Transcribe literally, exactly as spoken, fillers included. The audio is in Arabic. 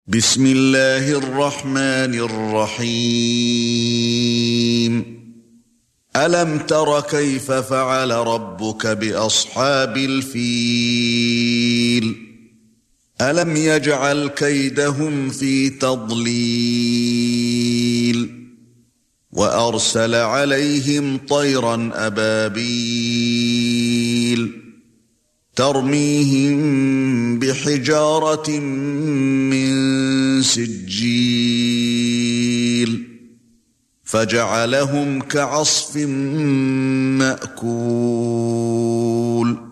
بسم الله الرحمن الرحيم ألم تر كيف فعل ربك بأصحاب الفيل ألم يجعل كيدهم في تضليل وأرسل عليهم طيرا أبابيل ترميهم بحجارة من سجيل فجعلهم كعصف مأكول